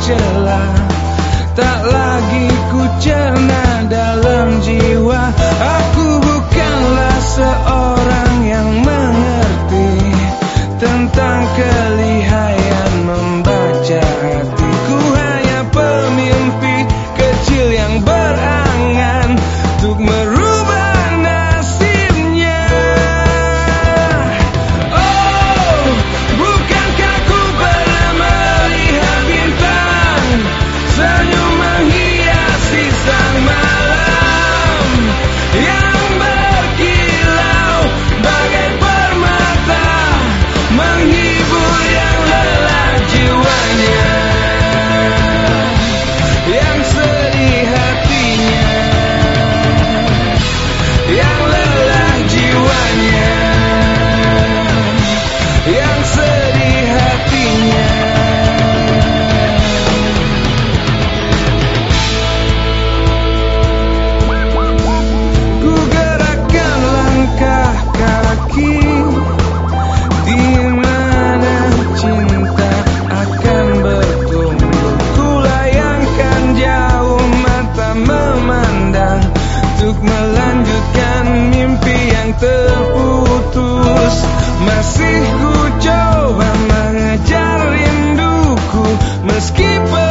tercela, tak lagi ku cerna dalam jiwa. Aku bukanlah seorang yang mengerti tentang kelihayan membaca hati. Ku hanya pemimpi kecil yang berangan untuk merubah nasibnya. Oh, bukankah ku pernah melihat bintang senyum menghiasi sang malam yang berkilau bagai permata, menghibur yang lelah jiwanya, yang sedih hatinya, yang lelah jiwanya, yang sedih hatinya. Ku gerakkan langkah kaki di mana cinta akan bertumbuh. Ku layangkan jauh mata memandang untuk melanjutkan mimpi yang terputus. Masih ku coba mengejar rinduku meski